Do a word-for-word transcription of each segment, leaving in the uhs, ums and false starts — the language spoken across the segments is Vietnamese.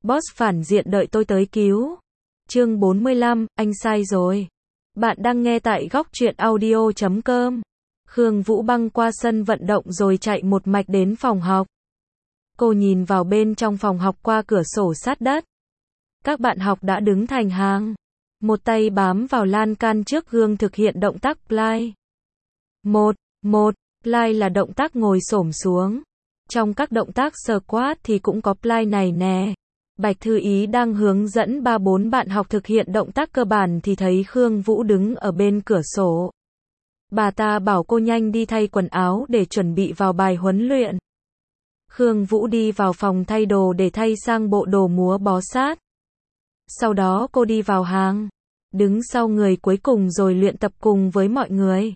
Boss phản diện đợi tôi tới cứu. Chương bốn mươi lăm, anh sai rồi. Bạn đang nghe tại góc truyện audio chấm com. Khương Vũ băng qua sân vận động rồi chạy một mạch đến phòng học. Cô nhìn vào bên trong phòng học qua cửa sổ sát đất. Các bạn học đã đứng thành hàng. Một tay bám vào lan can trước gương thực hiện động tác plank. Một, một, plank là động tác ngồi xổm xuống. Trong các động tác squat thì cũng có plank này nè. Bạch Thư Ý đang hướng dẫn ba bốn bạn học thực hiện động tác cơ bản thì thấy Khương Vũ đứng ở bên cửa sổ. Bà ta bảo cô nhanh đi thay quần áo để chuẩn bị vào bài huấn luyện. Khương Vũ đi vào phòng thay đồ để thay sang bộ đồ múa bó sát. Sau đó cô đi vào hàng, đứng sau người cuối cùng rồi luyện tập cùng với mọi người.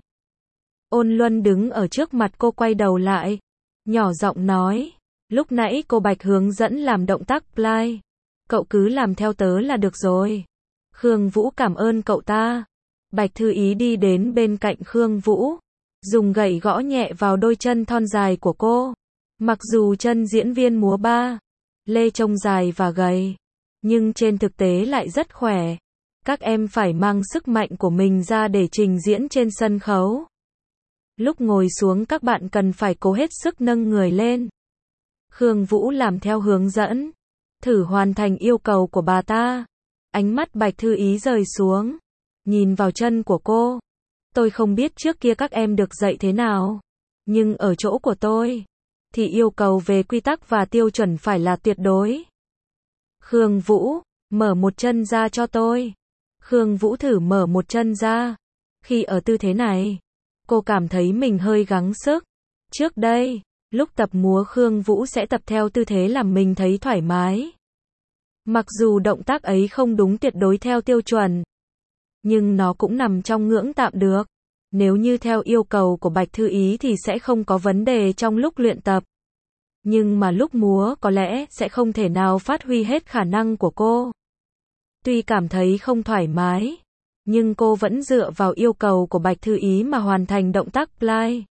Ôn Luân đứng ở trước mặt cô quay đầu lại, nhỏ giọng nói, lúc nãy cô Bạch hướng dẫn làm động tác plank, cậu cứ làm theo tớ là được rồi. Khương Vũ cảm ơn cậu ta. Bạch Thư Ý đi đến bên cạnh Khương Vũ, dùng gậy gõ nhẹ vào đôi chân thon dài của cô. Mặc dù chân diễn viên múa ba lê trông dài và gầy, nhưng trên thực tế lại rất khỏe. Các em phải mang sức mạnh của mình ra để trình diễn trên sân khấu. Lúc ngồi xuống các bạn cần phải cố hết sức nâng người lên. Khương Vũ làm theo hướng dẫn, thử hoàn thành yêu cầu của bà ta. Ánh mắt Bạch Thư Ý rời xuống, nhìn vào chân của cô. Tôi không biết trước kia các em được dạy thế nào, nhưng ở chỗ của tôi thì yêu cầu về quy tắc và tiêu chuẩn phải là tuyệt đối. Khương Vũ, mở một chân ra cho tôi. Khương Vũ thử mở một chân ra. Khi ở tư thế này, cô cảm thấy mình hơi gắng sức. Trước đây, lúc tập múa Khương Vũ sẽ tập theo tư thế làm mình thấy thoải mái. Mặc dù động tác ấy không đúng tuyệt đối theo tiêu chuẩn, nhưng nó cũng nằm trong ngưỡng tạm được. Nếu như theo yêu cầu của Bạch Thư Ý thì sẽ không có vấn đề trong lúc luyện tập. Nhưng mà lúc múa có lẽ sẽ không thể nào phát huy hết khả năng của cô. Tuy cảm thấy không thoải mái, nhưng cô vẫn dựa vào yêu cầu của Bạch Thư Ý mà hoàn thành động tác plank.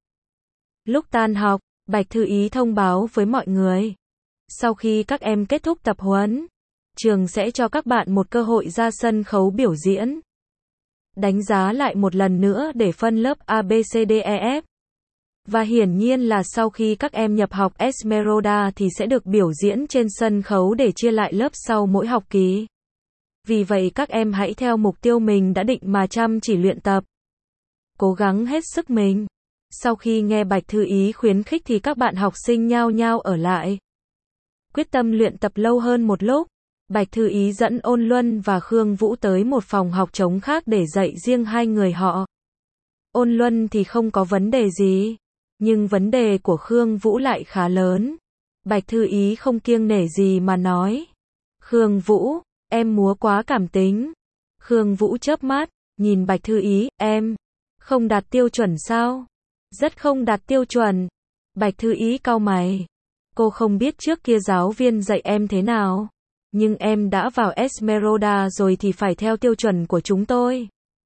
Lúc tan học, Bạch Thư Ý thông báo với mọi người. Sau khi các em kết thúc tập huấn, trường sẽ cho các bạn một cơ hội ra sân khấu biểu diễn. Đánh giá lại một lần nữa để phân lớp A B C D E F. Và hiển nhiên là sau khi các em nhập học Esmeralda thì sẽ được biểu diễn trên sân khấu để chia lại lớp sau mỗi học kỳ. Vì vậy các em hãy theo mục tiêu mình đã định mà chăm chỉ luyện tập. Cố gắng hết sức mình. Sau khi nghe Bạch Thư Ý khuyến khích thì các bạn học sinh nhao nhao ở lại. Quyết tâm luyện tập lâu hơn một lúc, Bạch Thư Ý dẫn Ôn Luân và Khương Vũ tới một phòng học trống khác để dạy riêng hai người họ. Ôn Luân thì không có vấn đề gì, nhưng vấn đề của Khương Vũ lại khá lớn. Bạch Thư Ý không kiêng nể gì mà nói. Khương Vũ, em múa quá cảm tính. Khương Vũ chớp mắt, nhìn Bạch Thư Ý, em không đạt tiêu chuẩn sao? Rất không đạt tiêu chuẩn. Bạch Thư Ý cau mày. Cô không biết trước kia giáo viên dạy em thế nào, nhưng em đã vào Esmeralda rồi thì phải theo tiêu chuẩn của chúng tôi.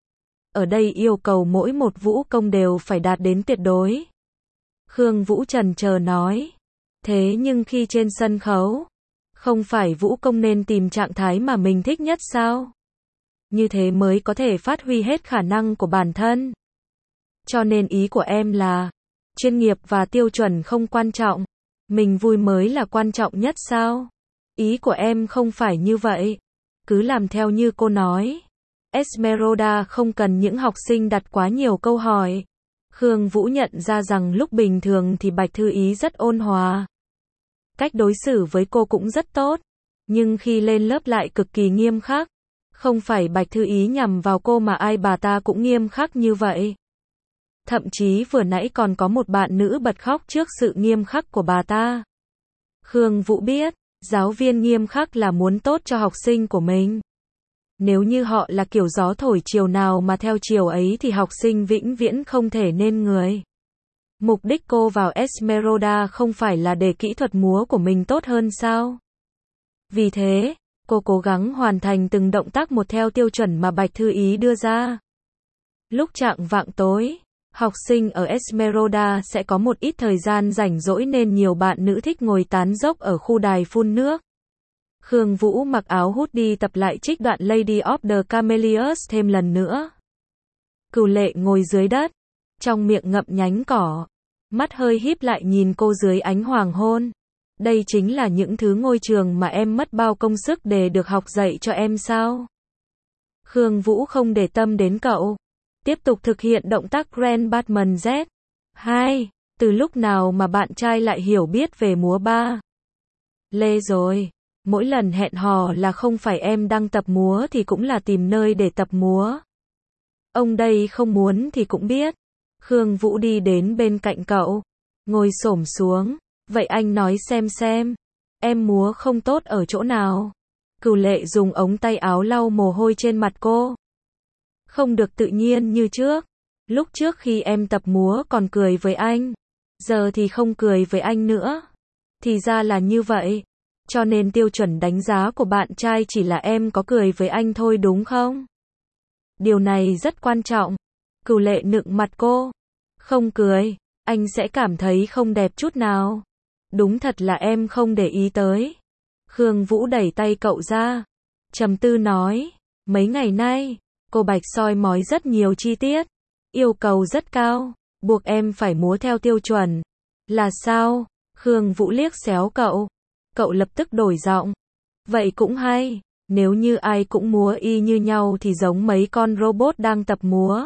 Ở đây yêu cầu mỗi một vũ công đều phải đạt đến tuyệt đối. Khương Vũ chần chờ nói. Thế nhưng khi trên sân khấu, không phải vũ công nên tìm trạng thái mà mình thích nhất sao? Như thế mới có thể phát huy hết khả năng của bản thân. Cho nên ý của em là, chuyên nghiệp và tiêu chuẩn không quan trọng, mình vui mới là quan trọng nhất sao? Ý của em không phải như vậy. Cứ làm theo như cô nói. Esmeralda không cần những học sinh đặt quá nhiều câu hỏi. Khương Vũ nhận ra rằng lúc bình thường thì Bạch Thư Ý rất ôn hòa. Cách đối xử với cô cũng rất tốt. Nhưng khi lên lớp lại cực kỳ nghiêm khắc. Không phải Bạch Thư Ý nhằm vào cô mà ai bà ta cũng nghiêm khắc như vậy. Thậm chí vừa nãy còn có một bạn nữ bật khóc trước sự nghiêm khắc của bà ta. Khương Vũ biết, giáo viên nghiêm khắc là muốn tốt cho học sinh của mình. Nếu như họ là kiểu gió thổi chiều nào mà theo chiều ấy thì học sinh vĩnh viễn không thể nên người. Mục đích cô vào Esmeralda không phải là để kỹ thuật múa của mình tốt hơn sao? Vì thế, cô cố gắng hoàn thành từng động tác một theo tiêu chuẩn mà Bạch Thư Ý đưa ra. Lúc chạng vạng tối, học sinh ở Esmeralda sẽ có một ít thời gian rảnh rỗi nên nhiều bạn nữ thích ngồi tán dốc ở khu đài phun nước. Khương Vũ mặc áo hút đi tập lại trích đoạn Lady of the Camellias thêm lần nữa. Cửu Lệ ngồi dưới đất, trong miệng ngậm nhánh cỏ, mắt hơi híp lại nhìn cô dưới ánh hoàng hôn. Đây chính là những thứ ngôi trường mà em mất bao công sức để được học dạy cho em sao? Khương Vũ không để tâm đến cậu, tiếp tục thực hiện động tác Grand Batman Z. hai. Từ lúc nào mà bạn trai lại hiểu biết về múa ba? Lê rồi, mỗi lần hẹn hò là không phải em đang tập múa thì cũng là tìm nơi để tập múa. Ông đây không muốn thì cũng biết. Khương Vũ đi đến bên cạnh cậu, ngồi xổm xuống. Vậy anh nói xem xem, em múa không tốt ở chỗ nào? Cửu Lệ dùng ống tay áo lau mồ hôi trên mặt cô. Không được tự nhiên như trước. Lúc trước khi em tập múa còn cười với anh, giờ thì không cười với anh nữa. Thì ra là như vậy. Cho nên tiêu chuẩn đánh giá của bạn trai chỉ là em có cười với anh thôi đúng không? Điều này rất quan trọng. Cửu Lệ nựng mặt cô. Không cười, anh sẽ cảm thấy không đẹp chút nào. Đúng thật là em không để ý tới. Khương Vũ đẩy tay cậu ra, trầm tư nói, mấy ngày nay, cô Bạch soi mói rất nhiều chi tiết, yêu cầu rất cao, buộc em phải múa theo tiêu chuẩn. Là sao? Khương Vũ liếc xéo cậu. Cậu lập tức đổi giọng. Vậy cũng hay, nếu như ai cũng múa y như nhau thì giống mấy con robot đang tập múa.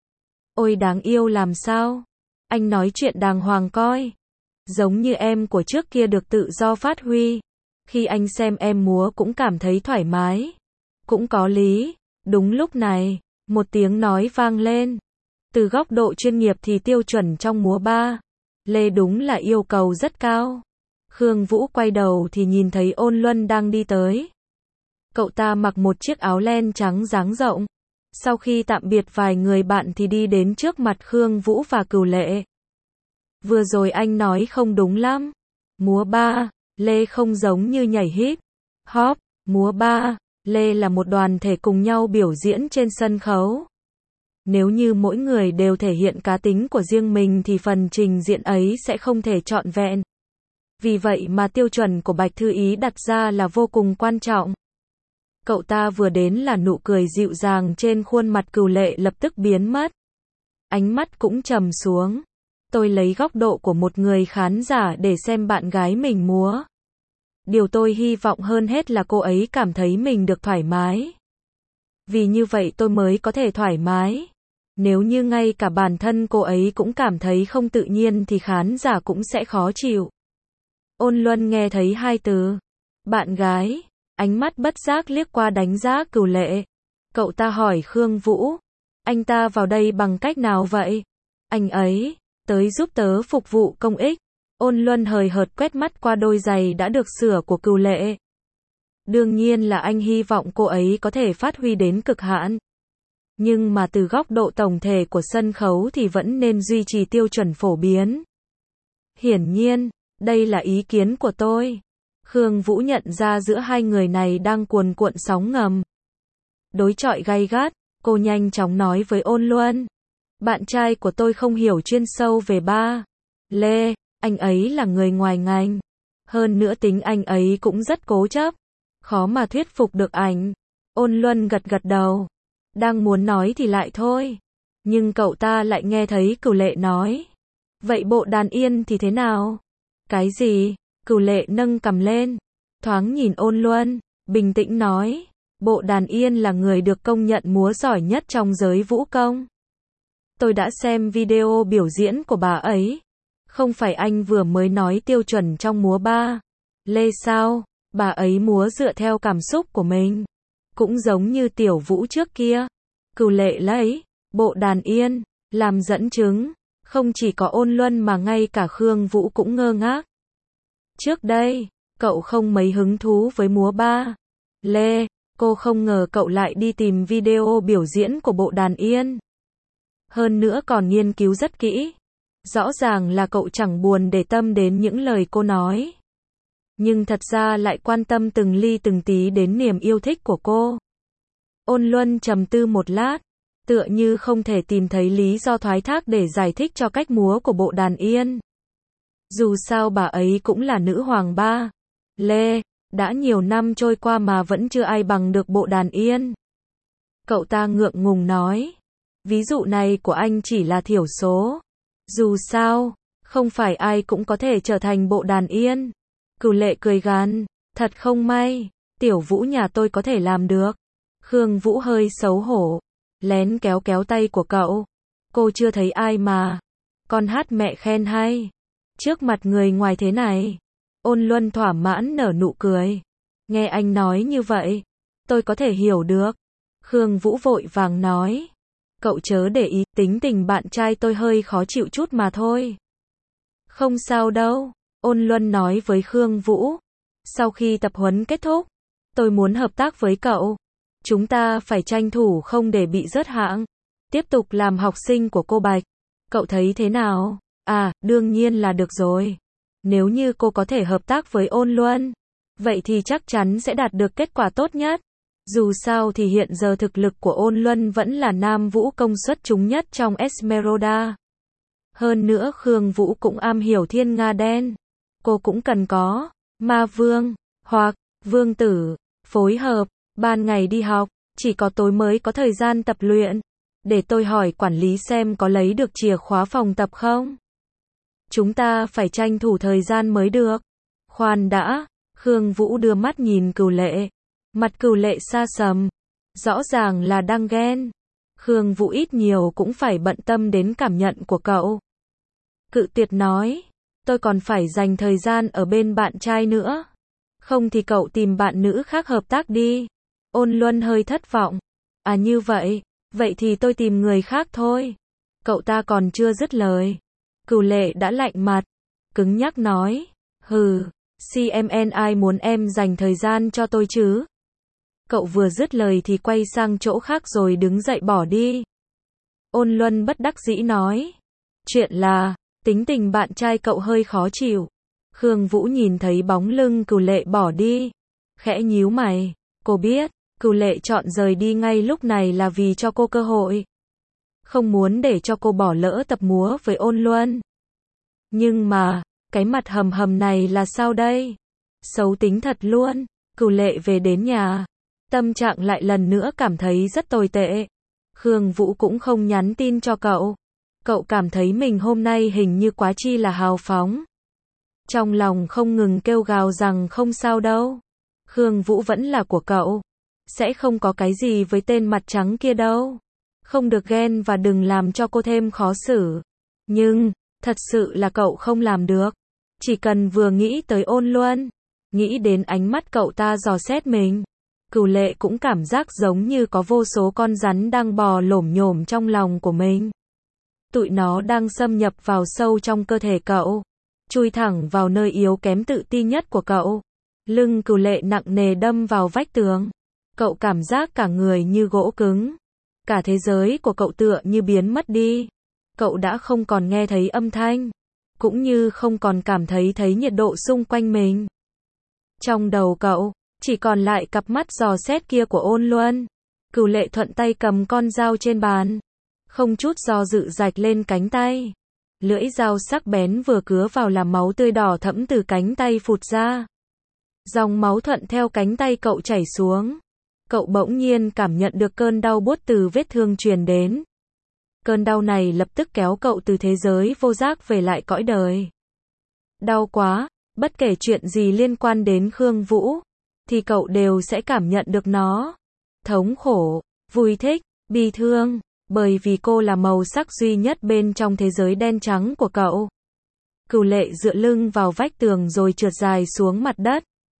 Ôi đáng yêu làm sao? Anh nói chuyện đàng hoàng coi. Giống như em của trước kia được tự do phát huy. Khi anh xem em múa cũng cảm thấy thoải mái. Cũng có lý. Đúng lúc này, một tiếng nói vang lên. Từ góc độ chuyên nghiệp thì tiêu chuẩn trong múa ba, Lê đúng là yêu cầu rất cao. Khương Vũ quay đầu thì nhìn thấy Ôn Luân đang đi tới. Cậu ta mặc một chiếc áo len trắng dáng rộng. Sau khi tạm biệt vài người bạn thì đi đến trước mặt Khương Vũ và Cửu Lệ. Vừa rồi anh nói không đúng lắm. Múa ba, Lê không giống như nhảy hip hop. Múa ba, Lê là một đoàn thể cùng nhau biểu diễn trên sân khấu. Nếu như mỗi người đều thể hiện cá tính của riêng mình thì phần trình diễn ấy sẽ không thể trọn vẹn. Vì vậy mà tiêu chuẩn của Bạch Thư Ý đặt ra là vô cùng quan trọng. Cậu ta vừa đến là nụ cười dịu dàng trên khuôn mặt Cửu Lệ lập tức biến mất. Ánh mắt cũng trầm xuống. Tôi lấy góc độ của một người khán giả để xem bạn gái mình múa. Điều tôi hy vọng hơn hết là cô ấy cảm thấy mình được thoải mái. Vì như vậy tôi mới có thể thoải mái. Nếu như ngay cả bản thân cô ấy cũng cảm thấy không tự nhiên thì khán giả cũng sẽ khó chịu. Ôn Luân nghe thấy hai từ bạn gái, ánh mắt bất giác liếc qua đánh giá Cửu Lệ. Cậu ta hỏi Khương Vũ, anh ta vào đây bằng cách nào vậy? Anh ấy tới giúp tớ phục vụ công ích. Ôn Luân hời hợt quét mắt qua đôi giày đã được sửa của Cửu Lệ. Đương nhiên là anh hy vọng cô ấy có thể phát huy đến cực hạn. Nhưng mà từ góc độ tổng thể của sân khấu thì vẫn nên duy trì tiêu chuẩn phổ biến. Hiển nhiên, đây là ý kiến của tôi. Khương Vũ nhận ra giữa hai người này đang cuồn cuộn sóng ngầm. Đối chọi gay gắt, cô nhanh chóng nói với Ôn Luân. Bạn trai của tôi không hiểu chuyên sâu về ba. Lê, anh ấy là người ngoài ngành. Hơn nữa tính anh ấy cũng rất cố chấp. Khó mà thuyết phục được ảnh. Ôn Luân gật gật đầu. Đang muốn nói thì lại thôi. Nhưng cậu ta lại nghe thấy Cửu Lệ nói. Vậy bộ đàn yên thì thế nào? Cái gì? Cửu Lệ nâng cằm lên. Thoáng nhìn Ôn Luân, bình tĩnh nói. Bộ đàn yên là người được công nhận múa giỏi nhất trong giới vũ công. Tôi đã xem video biểu diễn của bà ấy. Không phải anh vừa mới nói tiêu chuẩn trong múa ba. Lê sao? Bà ấy múa dựa theo cảm xúc của mình. Cũng giống như Tiểu Vũ trước kia. Cửu Lệ lấy bộ đàn yên làm dẫn chứng. Không chỉ có Ôn Luân mà ngay cả Khương Vũ cũng ngơ ngác. Trước đây, cậu không mấy hứng thú với múa ba. Lê, cô không ngờ cậu lại đi tìm video biểu diễn của bộ đàn yên. Hơn nữa còn nghiên cứu rất kỹ. Rõ ràng là cậu chẳng buồn để tâm đến những lời cô nói. Nhưng thật ra lại quan tâm từng ly từng tí đến niềm yêu thích của cô. Ôn Luân trầm tư một lát, tựa như không thể tìm thấy lý do thoái thác để giải thích cho cách múa của bộ đàn yên. Dù sao bà ấy cũng là nữ hoàng ba. Lê, Đã nhiều năm trôi qua mà vẫn chưa ai bằng được bộ đàn yên. Cậu ta ngượng ngùng nói. Ví dụ này của anh chỉ là thiểu số. Dù sao, không phải ai cũng có thể trở thành bộ đàn yên. Cửu Lệ cười gằn. Thật không may, Tiểu Vũ nhà tôi có thể làm được. Khương Vũ hơi xấu hổ. Lén kéo kéo tay của cậu. Cô chưa thấy ai mà. Con hát mẹ khen hay. Trước mặt người ngoài thế này. Ôn Luân thỏa mãn nở nụ cười. Nghe anh nói như vậy, tôi có thể hiểu được. Khương Vũ vội vàng nói. Cậu chớ để ý, tính tình bạn trai tôi hơi khó chịu chút mà thôi. Không sao đâu, Ôn Luân nói với Khương Vũ. Sau khi tập huấn kết thúc, tôi muốn hợp tác với cậu. Chúng ta phải tranh thủ không để bị rớt hạng. Tiếp tục làm học sinh của cô Bạch. Cậu thấy thế nào? À, đương nhiên là được rồi. Nếu như cô có thể hợp tác với Ôn Luân, vậy thì chắc chắn sẽ đạt được kết quả tốt nhất. Dù sao thì hiện giờ thực lực của Ôn Luân vẫn là nam vũ công xuất chúng nhất trong Esmeralda. Hơn nữa Khương Vũ cũng am hiểu thiên nga đen. Cô cũng cần có ma vương, hoặc vương tử, phối hợp, ban ngày đi học, chỉ có tối mới có thời gian tập luyện. Để tôi hỏi quản lý xem có lấy được chìa khóa phòng tập không? Chúng ta phải tranh thủ thời gian mới được. Khoan đã, Khương Vũ đưa mắt nhìn Cửu Lệ. Mặt Cửu Lệ xa sầm. Rõ ràng là đang ghen. Khương Vũ ít nhiều cũng phải bận tâm đến cảm nhận của cậu. Cự tuyệt nói. Tôi còn phải dành thời gian ở bên bạn trai nữa. Không thì cậu tìm bạn nữ khác hợp tác đi. Ôn Luân hơi thất vọng. À như vậy, vậy thì tôi tìm người khác thôi. Cậu ta còn chưa dứt lời. Cửu Lệ đã lạnh mặt. Cứng nhắc nói. Hừ, xê em en ai muốn em dành thời gian cho tôi chứ? Cậu vừa dứt lời thì quay sang chỗ khác rồi đứng dậy bỏ đi. Ôn Luân bất đắc dĩ nói. Chuyện là, tính tình bạn trai cậu hơi khó chịu. Khương Vũ nhìn thấy bóng lưng Cửu Lệ bỏ đi. Khẽ nhíu mày. Cô biết, Cửu Lệ chọn rời đi ngay lúc này là vì cho cô cơ hội. Không muốn để cho cô bỏ lỡ tập múa với Ôn Luân. Nhưng mà, cái mặt hầm hầm này là sao đây? Xấu tính thật luôn. Cửu Lệ về đến nhà. Tâm trạng lại lần nữa cảm thấy rất tồi tệ. Khương Vũ cũng không nhắn tin cho cậu. Cậu cảm thấy mình hôm nay hình như quá chi là hào phóng. Trong lòng không ngừng kêu gào rằng không sao đâu. Khương Vũ vẫn là của cậu. Sẽ không có cái gì với tên mặt trắng kia đâu. Không được ghen và đừng làm cho cô thêm khó xử. Nhưng, thật sự là cậu không làm được. Chỉ cần vừa nghĩ tới Ôn Luân, nghĩ đến ánh mắt cậu ta dò xét mình. Cửu Lệ cũng cảm giác giống như có vô số con rắn đang bò lổm nhổm trong lòng của mình. Tụi nó đang xâm nhập vào sâu trong cơ thể cậu. Chui thẳng vào nơi yếu kém tự ti nhất của cậu. Lưng Cửu Lệ nặng nề đâm vào vách tường. Cậu cảm giác cả người như gỗ cứng. Cả thế giới của cậu tựa như biến mất đi. Cậu đã không còn nghe thấy âm thanh. Cũng như không còn cảm thấy thấy nhiệt độ xung quanh mình. Trong đầu cậu, chỉ còn lại cặp mắt dò xét kia của Ôn Luân. Cửu Lệ thuận tay cầm con dao trên bàn. Không chút do dự rạch lên cánh tay. Lưỡi dao sắc bén vừa cứa vào làm máu tươi đỏ thẫm từ cánh tay phụt ra. Dòng máu thuận theo cánh tay cậu chảy xuống. Cậu bỗng nhiên cảm nhận được cơn đau buốt từ vết thương truyền đến. Cơn đau này lập tức kéo cậu từ thế giới vô giác về lại cõi đời. Đau quá, bất kể chuyện gì liên quan đến Khương Vũ, thì cậu đều sẽ cảm nhận được nó. Thống khổ, vui thích, bi thương, bởi vì cô là màu sắc duy nhất bên trong thế giới đen trắng của cậu. Cửu Lệ dựa lưng vào vách tường rồi trượt dài xuống mặt đất.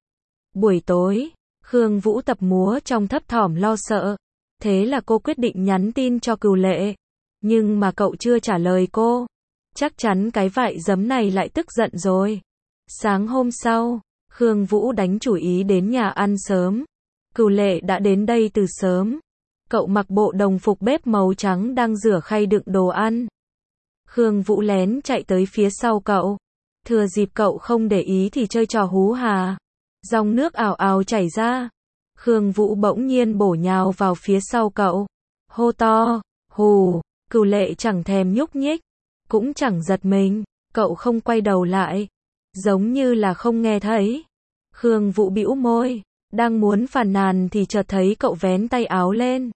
Buổi tối, Khương Vũ tập múa trong thấp thỏm lo sợ. Thế là cô quyết định nhắn tin cho Cửu Lệ. Nhưng mà cậu chưa trả lời cô. Chắc chắn cái vại giấm này lại tức giận rồi. Sáng hôm sau, Khương Vũ đánh chủ ý đến nhà ăn sớm. Cửu Lệ đã đến đây từ sớm. Cậu mặc bộ đồng phục bếp màu trắng đang rửa khay đựng đồ ăn. Khương Vũ lén chạy tới phía sau cậu. Thừa dịp cậu không để ý thì chơi trò hú hà. Dòng nước ào ào chảy ra. Khương Vũ bỗng nhiên bổ nhào vào phía sau cậu. Hô to, hù, Cửu Lệ chẳng thèm nhúc nhích. Cũng chẳng giật mình, cậu không quay đầu lại. Giống như là không nghe thấy. Khương Vũ bĩu môi, đang muốn phàn nàn thì chợt thấy cậu vén tay áo lên.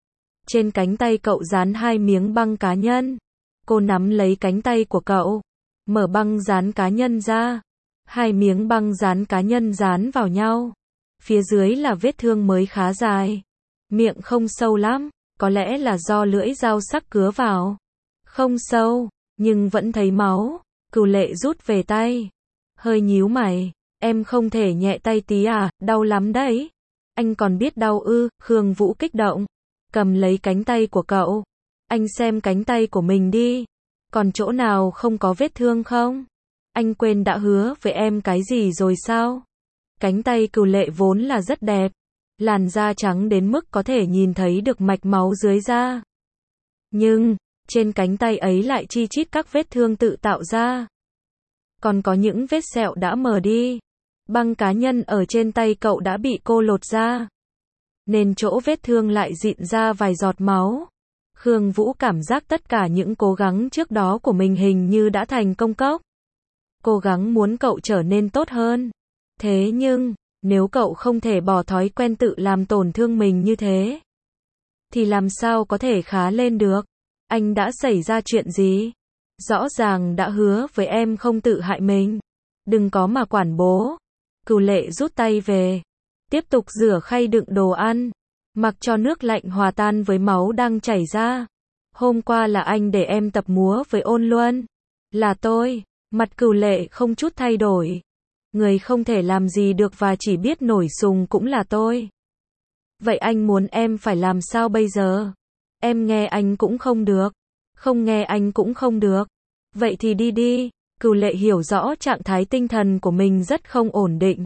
Trên cánh tay cậu dán hai miếng băng cá nhân. Cô nắm lấy cánh tay của cậu, mở băng dán cá nhân ra. Hai miếng băng dán cá nhân dán vào nhau. Phía dưới là vết thương mới khá dài. Miệng không sâu lắm, có lẽ là do lưỡi dao sắc cứa vào. Không sâu, nhưng vẫn thấy máu. Cửu Lệ rút về tay. Hơi nhíu mày, em không thể nhẹ tay tí à, đau lắm đấy. Anh còn biết đau ư? Khương Vũ kích động, cầm lấy cánh tay của cậu. Anh xem cánh tay của mình đi. Còn chỗ nào không có vết thương không? Anh quên đã hứa với em cái gì rồi sao? Cánh tay Cửu Lệ vốn là rất đẹp. Làn da trắng đến mức có thể nhìn thấy được mạch máu dưới da. Nhưng, trên cánh tay ấy lại chi chít các vết thương tự tạo ra. Còn có những vết sẹo đã mờ đi. Băng cá nhân ở trên tay cậu đã bị cô lột ra. Nên chỗ vết thương lại rịn ra vài giọt máu. Khương Vũ cảm giác tất cả những cố gắng trước đó của mình hình như đã thành công cốc. Cố gắng muốn cậu trở nên tốt hơn. Thế nhưng, nếu cậu không thể bỏ thói quen tự làm tổn thương mình như thế, thì làm sao có thể khá lên được? Anh đã xảy ra chuyện gì? Rõ ràng đã hứa với em không tự hại mình. Đừng có mà quản bố. Cửu Lệ rút tay về. Tiếp tục rửa khay đựng đồ ăn. Mặc cho nước lạnh hòa tan với máu đang chảy ra. Hôm qua là anh để em tập múa với Ôn Luân. Là tôi. Mặt Cửu Lệ không chút thay đổi. Người không thể làm gì được và chỉ biết nổi sùng cũng là tôi. Vậy anh muốn em phải làm sao bây giờ? Em nghe anh cũng không được. Không nghe anh cũng không được. Vậy thì đi đi. Cửu Lệ hiểu rõ trạng thái tinh thần của mình rất không ổn định.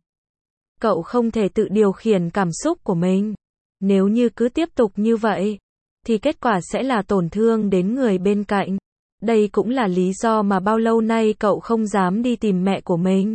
Cậu không thể tự điều khiển cảm xúc của mình. Nếu như cứ tiếp tục như vậy, thì kết quả sẽ là tổn thương đến người bên cạnh. Đây cũng là lý do mà bao lâu nay cậu không dám đi tìm mẹ của mình.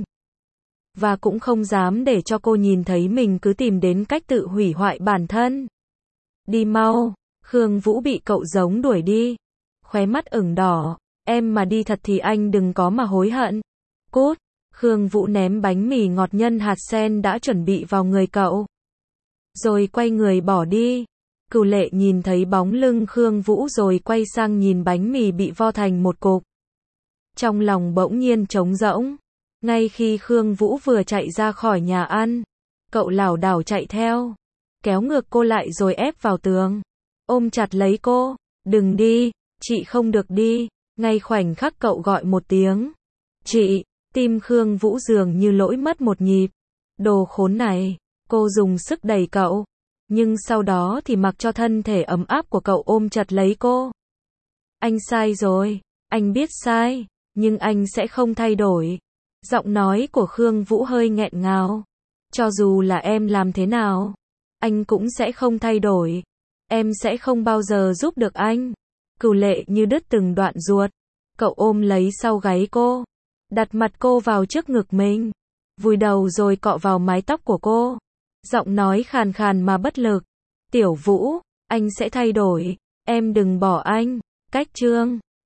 Và cũng không dám để cho cô nhìn thấy mình cứ tìm đến cách tự hủy hoại bản thân. Đi mau. Khương Vũ bị cậu giống đuổi đi. Khóe mắt ửng đỏ. Em mà đi thật thì anh đừng có mà hối hận. Cút. Khương Vũ ném bánh mì ngọt nhân hạt sen đã chuẩn bị vào người cậu. Rồi quay người bỏ đi. Cửu Lệ nhìn thấy bóng lưng Khương Vũ rồi quay sang nhìn bánh mì bị vo thành một cục. Trong lòng bỗng nhiên trống rỗng. Ngay khi Khương Vũ vừa chạy ra khỏi nhà ăn, cậu lảo đảo chạy theo, kéo ngược cô lại rồi ép vào tường, ôm chặt lấy cô. Đừng đi, chị không được đi. Ngay khoảnh khắc cậu gọi một tiếng, chị, tim Khương Vũ dường như lỗi mất một nhịp. Đồ khốn này, cô dùng sức đẩy cậu, nhưng sau đó thì mặc cho thân thể ấm áp của cậu ôm chặt lấy cô. Anh sai rồi, anh biết sai, nhưng anh sẽ không thay đổi. Giọng nói của Khương Vũ hơi nghẹn ngào. Cho dù là em làm thế nào, anh cũng sẽ không thay đổi. Em sẽ không bao giờ giúp được anh. Cửu Lệ như đứt từng đoạn ruột. Cậu ôm lấy sau gáy cô, đặt mặt cô vào trước ngực mình, vùi đầu rồi cọ vào mái tóc của cô. Giọng nói khàn khàn mà bất lực. Tiểu Vũ, anh sẽ thay đổi. Em đừng bỏ anh. Cách chương